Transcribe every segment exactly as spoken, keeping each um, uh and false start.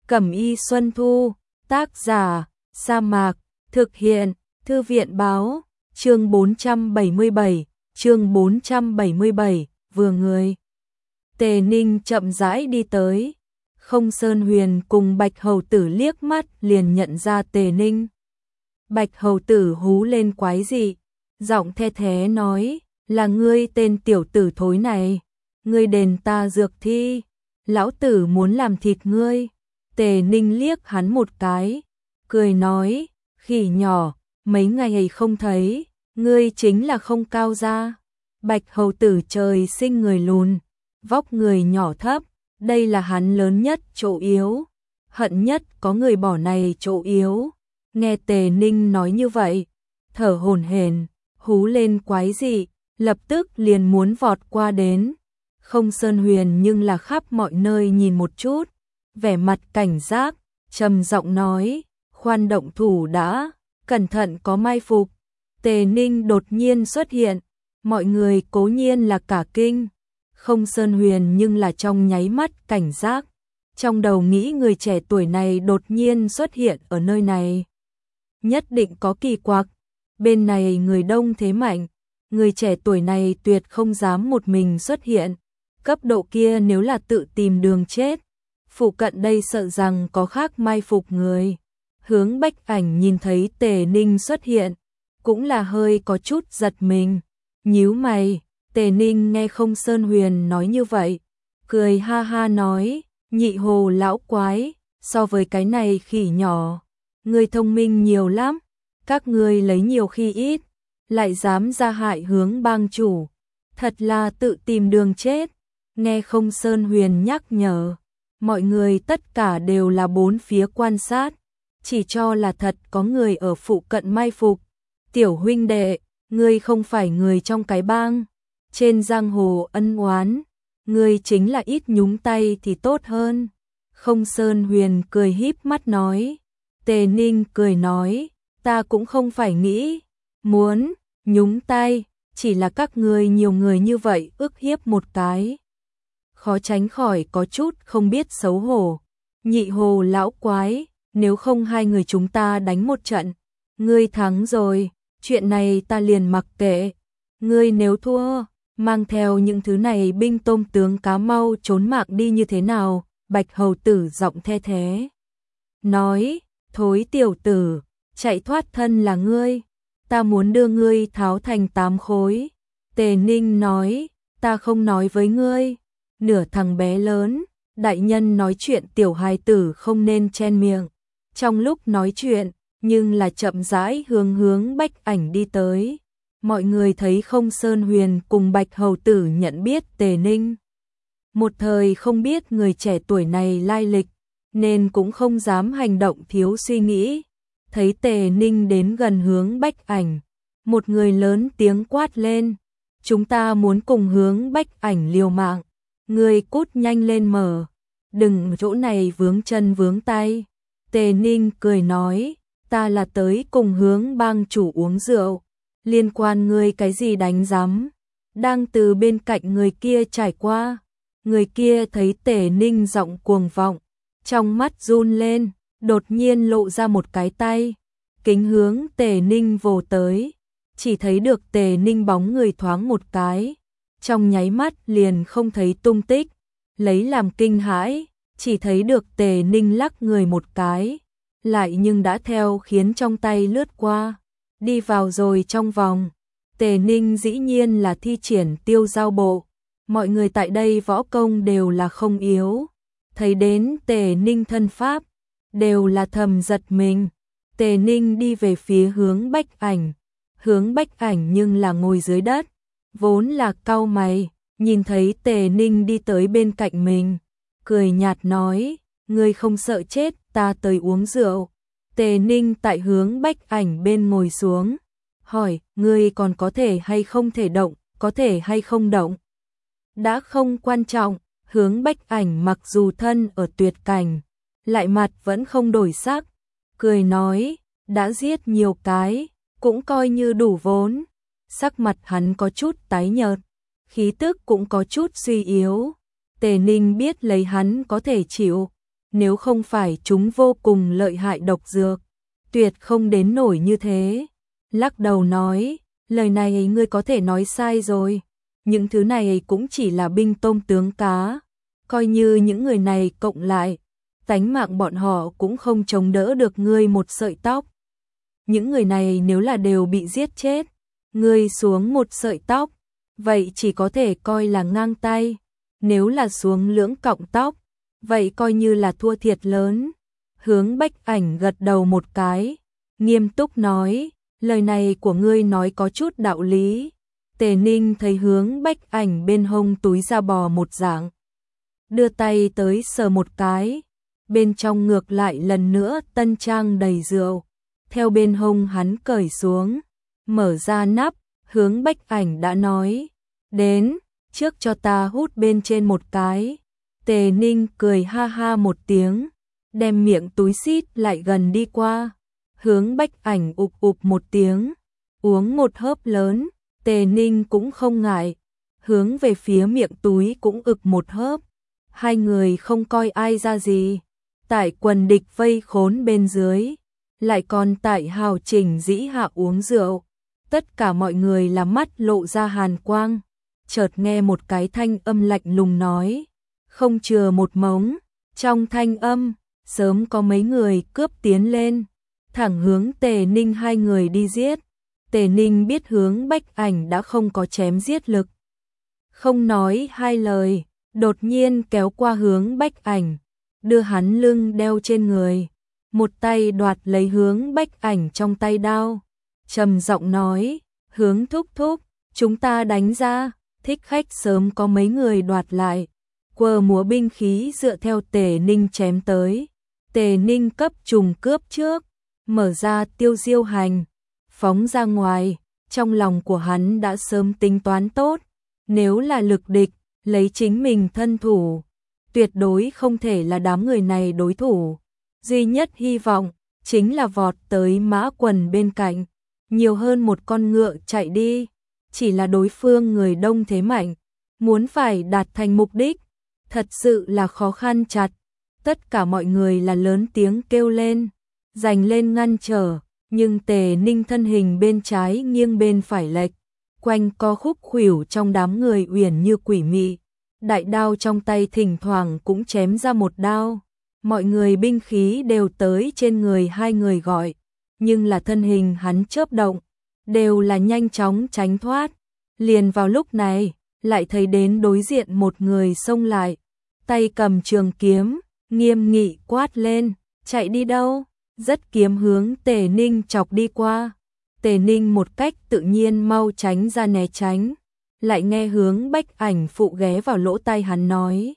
Cẩm y Xuân Thu, tác giả, Sa Mạc, thực hiện, Thư viện báo, chương bốn trăm bảy mươi bảy, chương bốn trăm bảy mươi bảy, vừa người. Tề Ninh chậm rãi đi tới, Không Sơn Huyền cùng Bạch Hầu Tử liếc mắt liền nhận ra Tề Ninh. Bạch Hầu Tử hú lên quái dị, giọng the thé nói, là ngươi tên tiểu tử thối này, ngươi đền ta dược thi, lão tử muốn làm thịt ngươi. Tề Ninh liếc hắn một cái, cười nói, khỉ nhỏ, mấy ngày không thấy, ngươi chính là Không Cao Gia. Bạch Hầu Tử trời sinh người lùn, vóc người nhỏ thấp, đây là hắn lớn nhất chỗ yếu, hận nhất có người bỏ này chỗ yếu. Nghe Tề Ninh nói như vậy, thở hổn hển, hú lên quái dị, lập tức liền muốn vọt qua đến. Không Sơn Huyền nhưng là khắp mọi nơi nhìn một chút, vẻ mặt cảnh giác, trầm giọng nói, khoan động thủ đã, cẩn thận có mai phục. Tề Ninh đột nhiên xuất hiện, mọi người cố nhiên là cả kinh. Không Sơn Huyền nhưng là trong nháy mắt cảnh giác, trong đầu nghĩ người trẻ tuổi này đột nhiên xuất hiện ở nơi này, nhất định có kỳ quặc. Bên này người đông thế mạnh, người trẻ tuổi này tuyệt không dám một mình xuất hiện, cấp độ kia nếu là tự tìm đường chết, phụ cận đây sợ rằng có khác mai phục người. Hướng Bách Ảnh nhìn thấy Tề Ninh xuất hiện, cũng là hơi có chút giật mình, nhíu mày. Tề Ninh nghe Không Sơn Huyền nói như vậy, cười ha ha nói, nhị hồ lão quái, so với cái này khỉ nhỏ, ngươi thông minh nhiều lắm, các ngươi lấy nhiều khi ít, lại dám ra hại Hướng bang chủ, thật là tự tìm đường chết. Nghe Không Sơn Huyền nhắc nhở, mọi người tất cả đều là bốn phía quan sát, chỉ cho là thật có người ở phụ cận mai phục. Tiểu huynh đệ, ngươi không phải người trong cái bang, trên giang hồ ân oán, ngươi chính là ít nhúng tay thì tốt hơn. Không Sơn Huyền cười híp mắt nói. Tề Ninh cười nói, ta cũng không phải nghĩ muốn nhúng tay, chỉ là các ngươi nhiều người như vậy ức hiếp một cái, khó tránh khỏi có chút không biết xấu hổ. Nhị hồ lão quái, nếu không hai người chúng ta đánh một trận, ngươi thắng rồi, chuyện này ta liền mặc kệ. Ngươi nếu thua, mang theo những thứ này binh tôm tướng cá mau trốn mạng đi như thế nào? Bạch Hầu Tử giọng the thế nói, thối tiểu tử, chạy thoát thân là ngươi, ta muốn đưa ngươi tháo thành tám khối. Tề Ninh nói, ta không nói với ngươi, nửa thằng bé lớn, đại nhân nói chuyện tiểu hài tử không nên chen miệng. Trong lúc nói chuyện, nhưng là chậm rãi hướng hướng Bách Ảnh đi tới. Mọi người thấy Không Sơn Huyền cùng Bạch Hầu Tử nhận biết Tề Ninh, một thời không biết người trẻ tuổi này lai lịch, nên cũng không dám hành động thiếu suy nghĩ. Thấy Tề Ninh đến gần Hướng Bách Ảnh, một người lớn tiếng quát lên, chúng ta muốn cùng Hướng Bách Ảnh liều mạng, người cút nhanh lên mở, đừng chỗ này vướng chân vướng tay. Tề Ninh cười nói, ta là tới cùng Hướng bang chủ uống rượu, liên quan ngươi cái gì đánh giám. Đang từ bên cạnh người kia trải qua, người kia thấy Tề Ninh giọng cuồng vọng, trong mắt run lên, đột nhiên lộ ra một cái tay, kính hướng Tề Ninh vồ tới, chỉ thấy được Tề Ninh bóng người thoáng một cái, trong nháy mắt liền không thấy tung tích. Lấy làm kinh hãi, chỉ thấy được Tề Ninh lắc người một cái, lại nhưng đã theo khiến trong tay lướt qua, đi vào rồi trong vòng. Tề Ninh dĩ nhiên là thi triển tiêu giao bộ, mọi người tại đây võ công đều là không yếu, thấy đến Tề Ninh thân pháp, đều là thầm giật mình. Tề Ninh đi về phía Hướng Bách Ảnh, Hướng Bách Ảnh nhưng là ngồi dưới đất, vốn là cau mày, nhìn thấy Tề Ninh đi tới bên cạnh mình, cười nhạt nói, ngươi không sợ chết, ta tới uống rượu. Tề Ninh tại Hướng Bách Ảnh bên ngồi xuống, hỏi, ngươi còn có thể hay không thể động, có thể hay không động, đã không quan trọng. Hướng Bách Ảnh mặc dù thân ở tuyệt cảnh, lại mặt vẫn không đổi sắc, cười nói, đã giết nhiều cái, cũng coi như đủ vốn. Sắc mặt hắn có chút tái nhợt, khí tức cũng có chút suy yếu. Tề Ninh biết lấy hắn có thể chịu, nếu không phải chúng vô cùng lợi hại độc dược, tuyệt không đến nổi như thế. Lắc đầu nói, lời này ngươi có thể nói sai rồi, những thứ này cũng chỉ là binh tôm tướng cá, coi như những người này cộng lại, tánh mạng bọn họ cũng không chống đỡ được ngươi một sợi tóc. Những người này nếu là đều bị giết chết, ngươi xuống một sợi tóc, vậy chỉ có thể coi là ngang tay, nếu là xuống lưỡng cọng tóc, vậy coi như là thua thiệt lớn. Hướng Bách Ảnh gật đầu một cái, nghiêm túc nói, lời này của ngươi nói có chút đạo lý. Tề Ninh thấy Hướng Bách Ảnh bên hông túi da bò một dạng, đưa tay tới sờ một cái, bên trong ngược lại lần nữa tân trang đầy rượu, theo bên hông hắn cởi xuống, mở ra nắp, Hướng Bách Ảnh đã nói, đến, trước cho ta hút bên trên một cái. Tề Ninh cười ha ha một tiếng, đem miệng túi xít lại gần đi qua. Hướng Bách Ảnh ụp ụp một tiếng, uống một hớp lớn, Tề Ninh cũng không ngại, hướng về phía miệng túi cũng ực một hớp. Hai người không coi ai ra gì, tại quần địch vây khốn bên dưới, lại còn tại hào chỉnh dĩ hạ uống rượu. Tất cả mọi người là mắt lộ ra hàn quang, chợt nghe một cái thanh âm lạnh lùng nói, không chừa một mống. Trong thanh âm, sớm có mấy người cướp tiến lên, thẳng hướng Tề Ninh hai người đi giết. Tề Ninh biết Hướng Bách Ảnh đã không có chém giết lực, không nói hai lời, đột nhiên kéo qua Hướng Bách Ảnh, đưa hắn lưng đeo trên người, một tay đoạt lấy Hướng Bách Ảnh trong tay đao, trầm giọng nói, Hướng thúc thúc, chúng ta đánh ra. Thích Khách sớm có mấy người đoạt lại, quơ múa binh khí dựa theo Tề Ninh chém tới. Tề Ninh cấp trùng cướp trước, mở ra tiêu diêu hành, phóng ra ngoài. Trong lòng của hắn đã sớm tính toán tốt, nếu là lực địch, lấy chính mình thân thủ, tuyệt đối không thể là đám người này đối thủ. Duy nhất hy vọng chính là vọt tới Mã Quần bên cạnh, nhiều hơn một con ngựa chạy đi. Chỉ là đối phương người đông thế mạnh, muốn phải đạt thành mục đích, thật sự là khó khăn chặt. Tất cả mọi người là lớn tiếng kêu lên, giành lên ngăn trở, nhưng Tề Ninh thân hình bên trái nghiêng bên phải lệch, quanh co khúc khuỷu trong đám người uyển như quỷ mị. Đại đao trong tay thỉnh thoảng cũng chém ra một đao, mọi người binh khí đều tới trên người hai người gọi, nhưng là thân hình hắn chớp động, đều là nhanh chóng tránh thoát. Liền vào lúc này, lại thấy đến đối diện một người xông lại, tay cầm trường kiếm, nghiêm nghị quát lên, chạy đi đâu? Rất kiếm hướng Tề Ninh chọc đi qua. Tề Ninh một cách tự nhiên mau tránh ra né tránh, lại nghe Hướng Bách Ảnh phụ ghé vào lỗ tai hắn nói,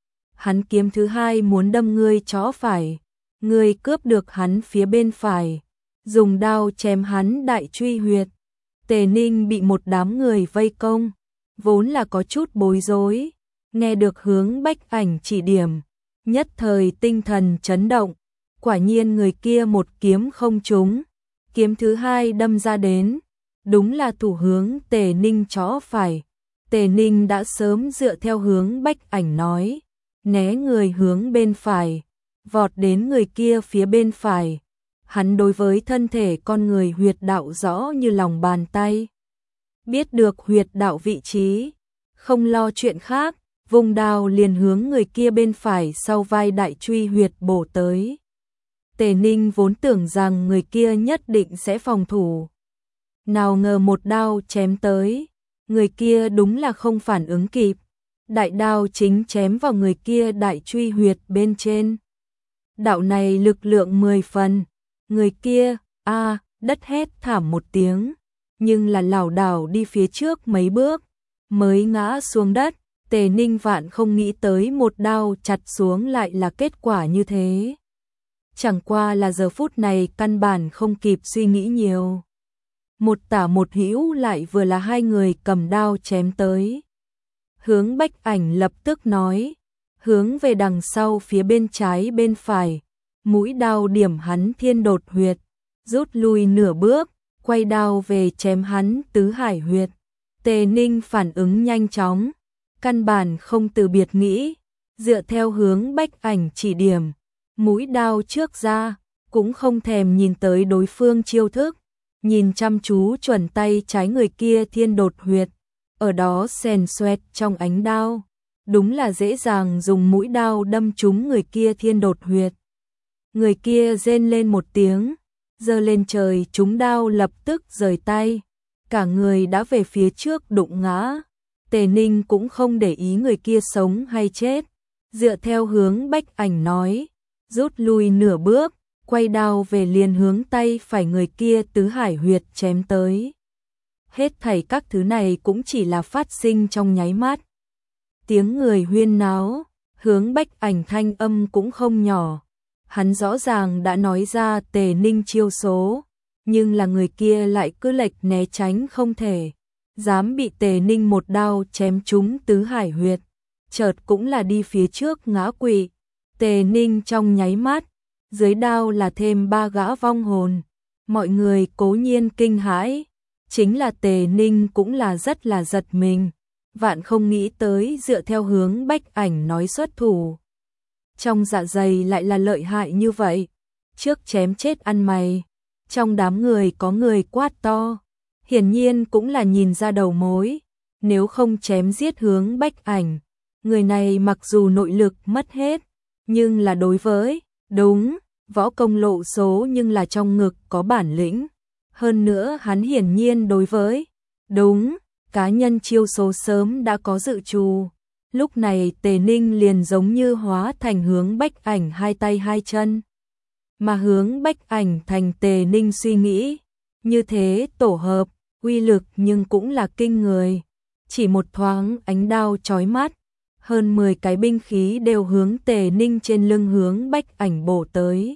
hắn kiếm thứ hai muốn đâm ngươi chó phải, ngươi cướp được hắn phía bên phải, dùng đao chém hắn đại truy huyệt. Tề Ninh bị một đám người vây công, vốn là có chút bối rối, nghe được Hướng Bách Ảnh chỉ điểm, nhất thời tinh thần chấn động, quả nhiên người kia một kiếm không trúng, kiếm thứ hai đâm ra đến, đúng là thủ hướng Tề Ninh chó phải. Tề Ninh đã sớm dựa theo Hướng Bách Ảnh nói, né người hướng bên phải, vọt đến người kia phía bên phải. Hắn đối với thân thể con người huyệt đạo rõ như lòng bàn tay, biết được huyệt đạo vị trí, không lo chuyện khác, vùng đao liền hướng người kia bên phải sau vai đại truy huyệt bổ tới. Tề Ninh vốn tưởng rằng người kia nhất định sẽ phòng thủ, nào ngờ một đao chém tới, người kia đúng là không phản ứng kịp, đại đao chính chém vào người kia đại truy huyệt bên trên. Đạo này lực lượng mười phần, người kia, a, đất hét thảm một tiếng, nhưng là lảo đảo đi phía trước mấy bước, mới ngã xuống đất. Tề Ninh vạn không nghĩ tới một đao chặt xuống lại là kết quả như thế. Chẳng qua là giờ phút này căn bản không kịp suy nghĩ nhiều. Một tả một hữu lại vừa là hai người cầm đao chém tới. Hướng Bách Ảnh lập tức nói, hướng về đằng sau phía bên trái bên phải, mũi đao điểm hắn thiên đột huyệt, rút lui nửa bước, quay đao về chém hắn tứ hải huyệt. Tề Ninh phản ứng nhanh chóng, căn bản không từ biệt nghĩ, dựa theo Hướng Bách Ảnh chỉ điểm, mũi đao trước ra, cũng không thèm nhìn tới đối phương chiêu thức, nhìn chăm chú chuẩn tay trái người kia thiên đột huyệt, ở đó xèn xoẹt trong ánh đao, đúng là dễ dàng dùng mũi đao đâm trúng người kia thiên đột huyệt. Người kia rên lên một tiếng, giơ lên trời, trúng đao lập tức rời tay, cả người đã về phía trước đụng ngã. Tề Ninh cũng không để ý người kia sống hay chết, dựa theo hướng Bách Ảnh nói, rút lui nửa bước, quay đao về liền hướng tay phải người kia tứ hải huyệt chém tới. Hết thảy các thứ này cũng chỉ là phát sinh trong nháy mắt. Tiếng người huyên náo, hướng Bách Ảnh thanh âm cũng không nhỏ. Hắn rõ ràng đã nói ra Tề Ninh chiêu số, nhưng là người kia lại cứ lệch né tránh không thể, dám bị Tề Ninh một đao chém trúng tứ hải huyệt, chợt cũng là đi phía trước ngã quỵ. Tề Ninh trong nháy mắt, dưới đao là thêm ba gã vong hồn, mọi người cố nhiên kinh hãi, chính là Tề Ninh cũng là rất là giật mình, vạn không nghĩ tới dựa theo hướng Bách Ảnh nói xuất thủ. Trong dạ dày lại là lợi hại như vậy, trước chém chết ăn mày, trong đám người có người quát to, hiển nhiên cũng là nhìn ra đầu mối, nếu không chém giết hướng Bách Ảnh, người này mặc dù nội lực mất hết, nhưng là đối với, đúng, võ công lộ số nhưng là trong ngực có bản lĩnh, hơn nữa hắn hiển nhiên đối với, đúng, cá nhân chiêu số sớm đã có dự trù. Lúc này Tề Ninh liền giống như hóa thành hướng Bách Ảnh hai tay hai chân, mà hướng Bách Ảnh thành Tề Ninh suy nghĩ, như thế tổ hợp, uy lực nhưng cũng là kinh người, chỉ một thoáng ánh đao chói mắt, hơn mười cái binh khí đều hướng Tề Ninh trên lưng hướng Bách Ảnh bổ tới.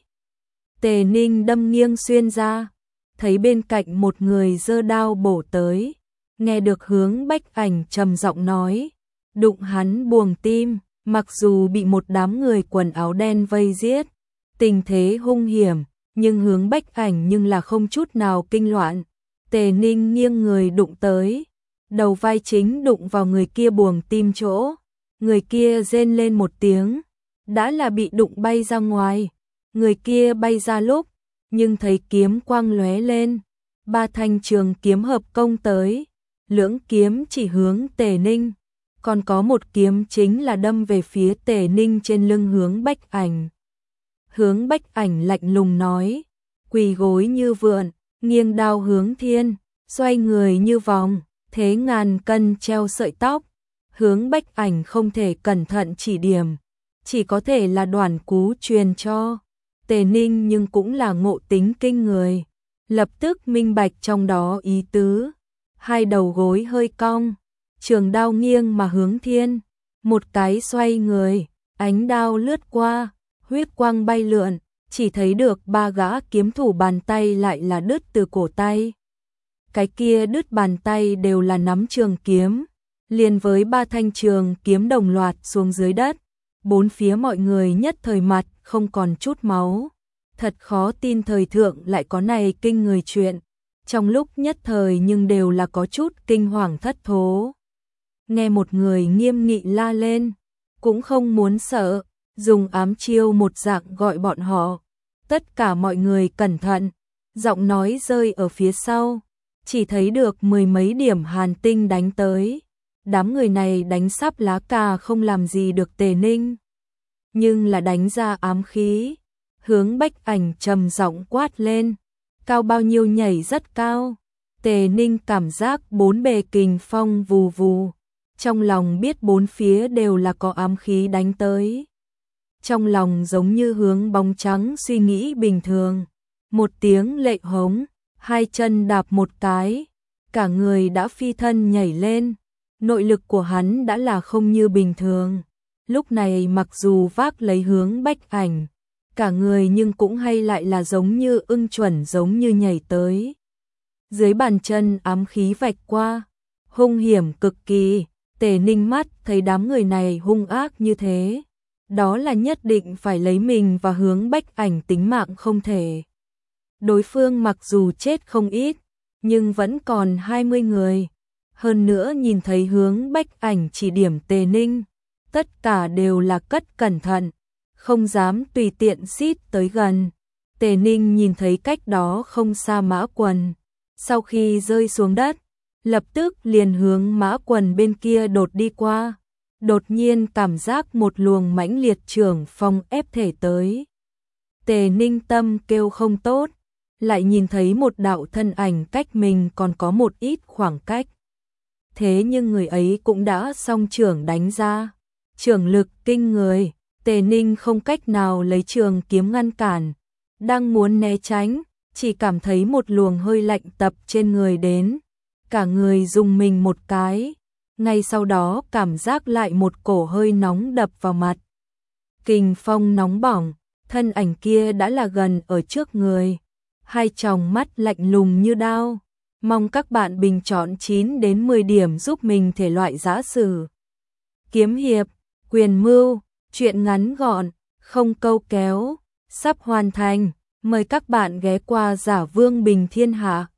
Tề Ninh đâm nghiêng xuyên ra, thấy bên cạnh một người giơ đao bổ tới, nghe được hướng Bách Ảnh trầm giọng nói, đụng hắn buồng tim, mặc dù bị một đám người quần áo đen vây giết, tình thế hung hiểm, nhưng hướng Bách Ảnh nhưng là không chút nào kinh loạn. Tề Ninh nghiêng người đụng tới, đầu vai chính đụng vào người kia buồng tim chỗ, người kia rên lên một tiếng, đã là bị đụng bay ra ngoài, người kia bay ra lúc, nhưng thấy kiếm quang lóe lên, ba thanh trường kiếm hợp công tới, lưỡng kiếm chỉ hướng Tề Ninh, còn có một kiếm chính là đâm về phía Tề Ninh trên lưng hướng Bách Ảnh. Hướng Bách Ảnh lạnh lùng nói, quỳ gối như vượn, nghiêng đao hướng thiên, xoay người như vòng, thế ngàn cân treo sợi tóc. Hướng Bách Ảnh không thể cẩn thận chỉ điểm, chỉ có thể là đoản cú truyền cho. Tề Ninh nhưng cũng là ngộ tính kinh người, lập tức minh bạch trong đó ý tứ, hai đầu gối hơi cong, trường đao nghiêng mà hướng thiên, một cái xoay người, ánh đao lướt qua, huyết quang bay lượn, chỉ thấy được ba gã kiếm thủ bàn tay lại là đứt từ cổ tay. Cái kia đứt bàn tay đều là nắm trường kiếm, liền với ba thanh trường kiếm đồng loạt xuống dưới đất, bốn phía mọi người nhất thời mặt không còn chút máu. Thật khó tin thời thượng lại có này kinh người chuyện, trong lúc nhất thời nhưng đều là có chút kinh hoàng thất thố. Nghe một người nghiêm nghị la lên, cũng không muốn sợ, dùng ám chiêu một dạng gọi bọn họ. Tất cả mọi người cẩn thận, giọng nói rơi ở phía sau, chỉ thấy được mười mấy điểm hàn tinh đánh tới. Đám người này đánh sắp lá cà không làm gì được Tề Ninh, nhưng là đánh ra ám khí. Hướng Bách Ảnh trầm giọng quát lên, cao bao nhiêu nhảy rất cao. Tề Ninh cảm giác bốn bề kình phong vù vù, trong lòng biết bốn phía đều là có ám khí đánh tới. Trong lòng giống như hướng bóng trắng suy nghĩ bình thường, một tiếng lệ hống, hai chân đạp một cái, cả người đã phi thân nhảy lên, nội lực của hắn đã là không như bình thường. Lúc này mặc dù vác lấy hướng Bách Ảnh, cả người nhưng cũng hay lại là giống như ưng chuẩn giống như nhảy tới. Dưới bàn chân ám khí vạch qua, hung hiểm cực kỳ. Tề Ninh mắt thấy đám người này hung ác như thế, đó là nhất định phải lấy mình và hướng Bách Ảnh tính mạng không thể. Đối phương mặc dù chết không ít, nhưng vẫn còn hai mươi người. Hơn nữa nhìn thấy hướng Bách Ảnh chỉ điểm Tề Ninh, tất cả đều là cất cẩn thận, không dám tùy tiện xít tới gần. Tề Ninh nhìn thấy cách đó không xa Mã Quần, sau khi rơi xuống đất, lập tức liền hướng Mã Quần bên kia đột đi qua. Đột nhiên cảm giác một luồng mãnh liệt trưởng phong ép thể tới. Tề Ninh tâm kêu không tốt, lại nhìn thấy một đạo thân ảnh cách mình còn có một ít khoảng cách. Thế nhưng người ấy cũng đã song trưởng đánh ra, trưởng lực kinh người, Tề Ninh không cách nào lấy trường kiếm ngăn cản, đang muốn né tránh, chỉ cảm thấy một luồng hơi lạnh tập trên người đến, cả người rùng mình một cái, ngay sau đó cảm giác lại một cổ hơi nóng đập vào mặt. Kình phong nóng bỏng, thân ảnh kia đã là gần ở trước người, hai tròng mắt lạnh lùng như đao. Mong các bạn bình chọn chín đến mười điểm giúp mình thể loại giả sử. Kiếm hiệp, quyền mưu, truyện ngắn gọn, không câu kéo, sắp hoàn thành. Mời các bạn ghé qua Giả Vương Bình Thiên Hạ.